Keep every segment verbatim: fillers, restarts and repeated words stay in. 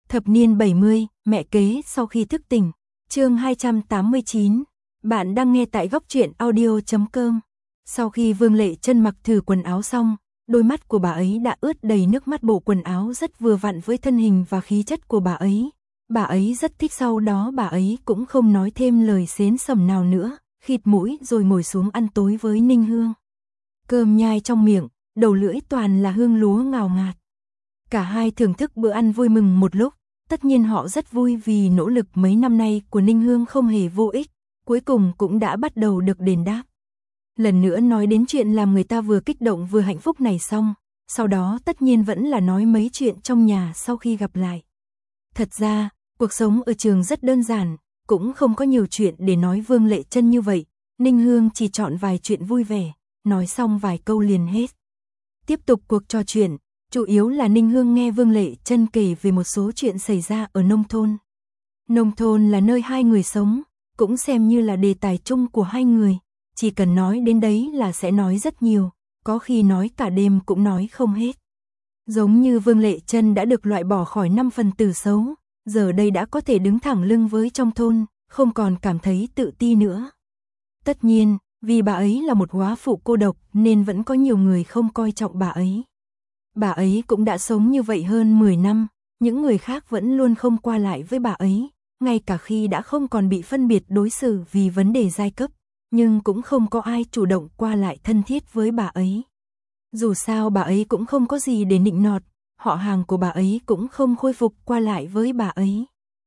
Thập niên bảy mươi, mẹ kế sau khi thức tỉnh. Chương hai trăm tám mươi chín. Bạn đang nghe tại góc truyện audio chấm com. Sau khi Vương Lệ Trân mặc thử quần áo xong, đôi mắt của bà ấy đã ướt đầy nước mắt, bộ quần áo rất vừa vặn với thân hình và khí chất của bà ấy. Bà ấy rất thích, sau đó bà ấy cũng không nói thêm lời xến xẩm nào nữa, khịt mũi rồi ngồi xuống ăn tối với Ninh Hương. Cơm nhai trong miệng, đầu lưỡi toàn là hương lúa ngào ngạt. Cả hai thưởng thức bữa ăn vui mừng một lúc, tất nhiên họ rất vui vì nỗ lực mấy năm nay của Ninh Hương không hề vô ích, cuối cùng cũng đã bắt đầu được đền đáp. Lần nữa nói đến chuyện làm người ta vừa kích động vừa hạnh phúc này xong, sau đó tất nhiên vẫn là nói mấy chuyện trong nhà sau khi gặp lại. Thật ra, cuộc sống ở trường rất đơn giản, cũng không có nhiều chuyện để nói Vương Lệ Trân như vậy, Ninh Hương chỉ chọn vài chuyện vui vẻ, nói xong vài câu liền hết. Tiếp tục cuộc trò chuyện, chủ yếu là Ninh Hương nghe Vương Lệ Trân kể về một số chuyện xảy ra ở nông thôn. Nông thôn là nơi hai người sống, cũng xem như là đề tài chung của hai người, chỉ cần nói đến đấy là sẽ nói rất nhiều, có khi nói cả đêm cũng nói không hết. Giống như Vương Lệ Trân đã được loại bỏ khỏi năm phần tử xấu, giờ đây đã có thể đứng thẳng lưng với trong thôn, không còn cảm thấy tự ti nữa. Tất nhiên, vì bà ấy là một góa phụ cô độc nên vẫn có nhiều người không coi trọng bà ấy. Bà ấy cũng đã sống như vậy hơn mười năm, những người khác vẫn luôn không qua lại với bà ấy, ngay cả khi đã không còn bị phân biệt đối xử vì vấn đề giai cấp, nhưng cũng không có ai chủ động qua lại thân thiết với bà ấy. Dù sao bà ấy cũng không có gì để nịnh nọt, họ hàng của bà ấy cũng không khôi phục qua lại với bà ấy.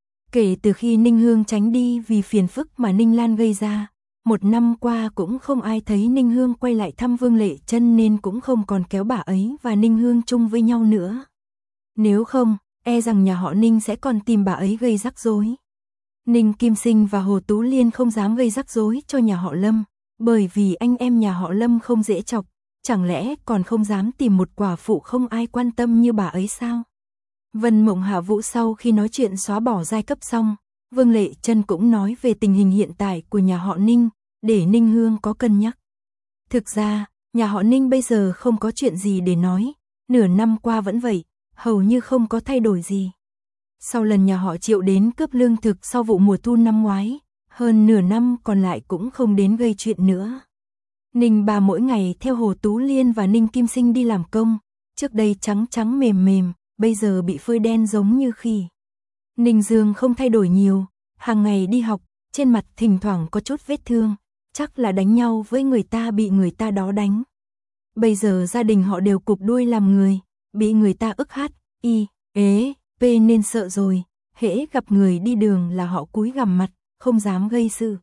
Kể từ khi Ninh Hương tránh đi vì phiền phức mà Ninh Lan gây ra, một năm qua cũng không ai thấy Ninh Hương quay lại thăm Vương Lệ Trân nên cũng không còn kéo bà ấy và Ninh Hương chung với nhau nữa. Nếu không, e rằng nhà họ Ninh sẽ còn tìm bà ấy gây rắc rối. Ninh Kim Sinh và Hồ Tú Liên không dám gây rắc rối cho nhà họ Lâm, bởi vì anh em nhà họ Lâm không dễ chọc, chẳng lẽ còn không dám tìm một quả phụ không ai quan tâm như bà ấy sao? Vân Mộng Hạ Vũ sau khi nói chuyện xóa bỏ giai cấp xong, Vương Lệ Trân cũng nói về tình hình hiện tại của nhà họ Ninh, để Ninh Hương có cân nhắc. Thực ra, nhà họ Ninh bây giờ không có chuyện gì để nói, nửa năm qua vẫn vậy, hầu như không có thay đổi gì. Sau lần nhà họ Triệu đến cướp lương thực sau vụ mùa thu năm ngoái, hơn nửa năm còn lại cũng không đến gây chuyện nữa. Ninh bà mỗi ngày theo Hồ Tú Liên và Ninh Kim Sinh đi làm công, trước đây trắng trắng mềm mềm, bây giờ bị phơi đen giống như khỉ. Ninh Dương không thay đổi nhiều, hàng ngày đi học, trên mặt thỉnh thoảng có chút vết thương, chắc là đánh nhau với người ta bị người ta đó đánh. Bây giờ gia đình họ đều cụp đuôi làm người, bị người ta ức hát, y, ế, p nên sợ rồi, hễ gặp người đi đường là họ cúi gằm mặt, không dám gây sự.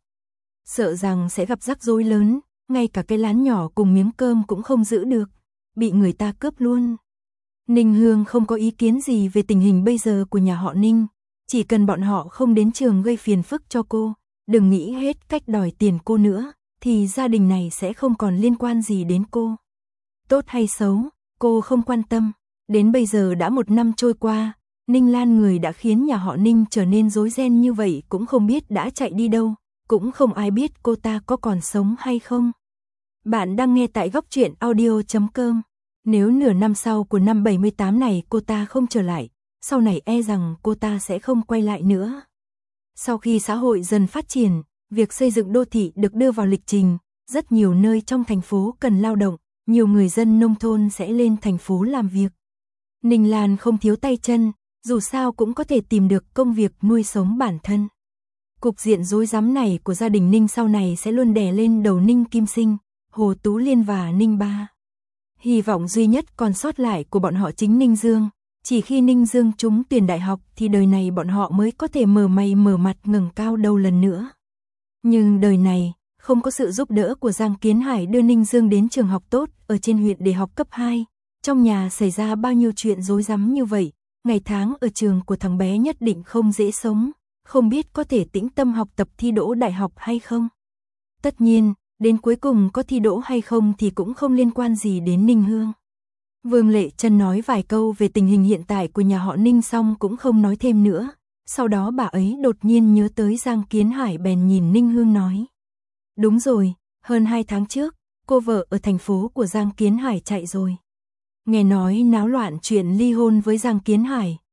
Sợ rằng sẽ gặp rắc rối lớn, ngay cả cái lán nhỏ cùng miếng cơm cũng không giữ được, bị người ta cướp luôn. Ninh Hương không có ý kiến gì về tình hình bây giờ của nhà họ Ninh, chỉ cần bọn họ không đến trường gây phiền phức cho cô, đừng nghĩ hết cách đòi tiền cô nữa, thì gia đình này sẽ không còn liên quan gì đến cô. Tốt hay xấu, cô không quan tâm, đến bây giờ đã một năm trôi qua, Ninh Lan người đã khiến nhà họ Ninh trở nên rối ren như vậy cũng không biết đã chạy đi đâu, cũng không ai biết cô ta có còn sống hay không. Bạn đang nghe tại góc truyện audio chấm com. Nếu nửa năm sau của năm bảy mươi tám này cô ta không trở lại, sau này e rằng cô ta sẽ không quay lại nữa. Sau khi xã hội dần phát triển, việc xây dựng đô thị được đưa vào lịch trình, rất nhiều nơi trong thành phố cần lao động, nhiều người dân nông thôn sẽ lên thành phố làm việc. Ninh Lan không thiếu tay chân, dù sao cũng có thể tìm được công việc nuôi sống bản thân. Cục diện rối rắm này của gia đình Ninh sau này sẽ luôn đè lên đầu Ninh Kim Sinh, Hồ Tú Liên và Ninh Ba. Hy vọng duy nhất còn sót lại của bọn họ chính Ninh Dương, chỉ khi Ninh Dương trúng tuyển đại học thì đời này bọn họ mới có thể mở mày mở mặt ngẩng cao đầu lần nữa. Nhưng đời này, không có sự giúp đỡ của Giang Kiến Hải đưa Ninh Dương đến trường học tốt ở trên huyện để học cấp hai, trong nhà xảy ra bao nhiêu chuyện rối rắm như vậy, ngày tháng ở trường của thằng bé nhất định không dễ sống, không biết có thể tĩnh tâm học tập thi đỗ đại học hay không. Tất nhiên, đến cuối cùng có thi đỗ hay không thì cũng không liên quan gì đến Ninh Hương. Vương Lệ Trân nói vài câu về tình hình hiện tại của nhà họ Ninh xong cũng không nói thêm nữa, sau đó bà ấy đột nhiên nhớ tới Giang Kiến Hải bèn nhìn Ninh Hương nói. Đúng rồi, hơn hai tháng trước, cô vợ ở thành phố của Giang Kiến Hải chạy rồi. Nghe nói náo loạn chuyện ly hôn với Giang Kiến Hải,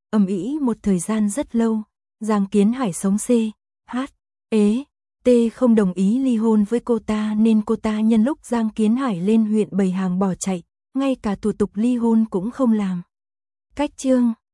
ầm ĩ một thời gian rất lâu. Giang Kiến Hải sống C, H, ế, T không đồng ý ly hôn với cô ta nên cô ta nhân lúc Giang Kiến Hải lên huyện bày hàng bỏ chạy, ngay cả thủ tục ly hôn cũng không làm. Cách chương